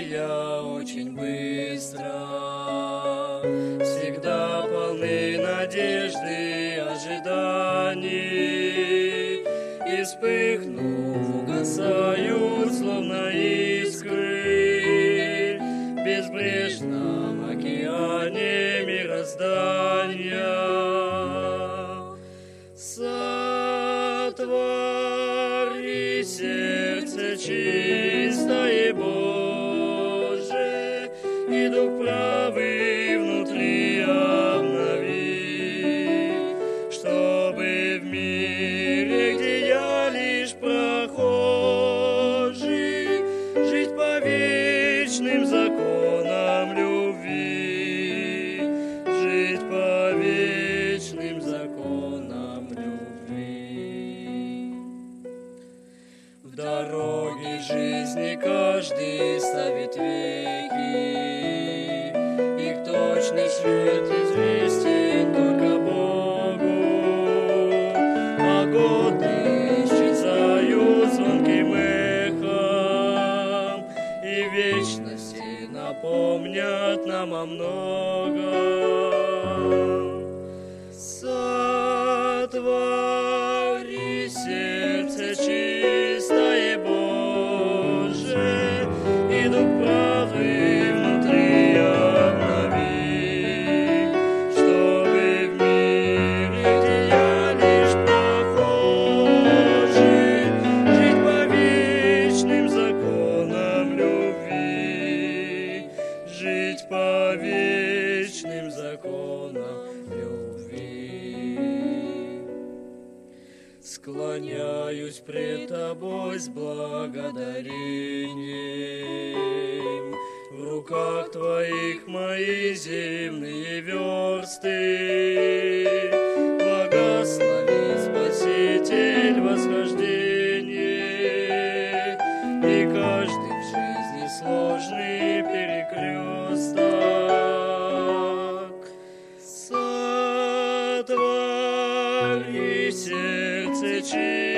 Твоя очень быстро. Всегда полны надежды, ожиданий, и вспыхнув, угасают, словно искры, в безбрежном океане мироздания. Сотвори сердце чистое, Боже, и дух правый внутри обнови, чтобы в мире, где я лишь прохожий, жить по вечным законам любви, жить по вечным законам любви. В дороге жизни каждый ставит веки, их точный свет известен только Богу, а годы исчезают звонким эхом, и вечности напомнят нам о многом. Сотвори сердце чистое, Боже, и дух правый внутри обнови, чтобы в мире, где я лишь прохожий, жить по вечным законам любви, жить по вечным законам любви. Склоняюсь пред Тобой с благодарением, в руках Твоих мои земные версты. Благослови, Спаситель, восхождение, и каждый в жизни сложный перекресток. Сотвори сердце чистое,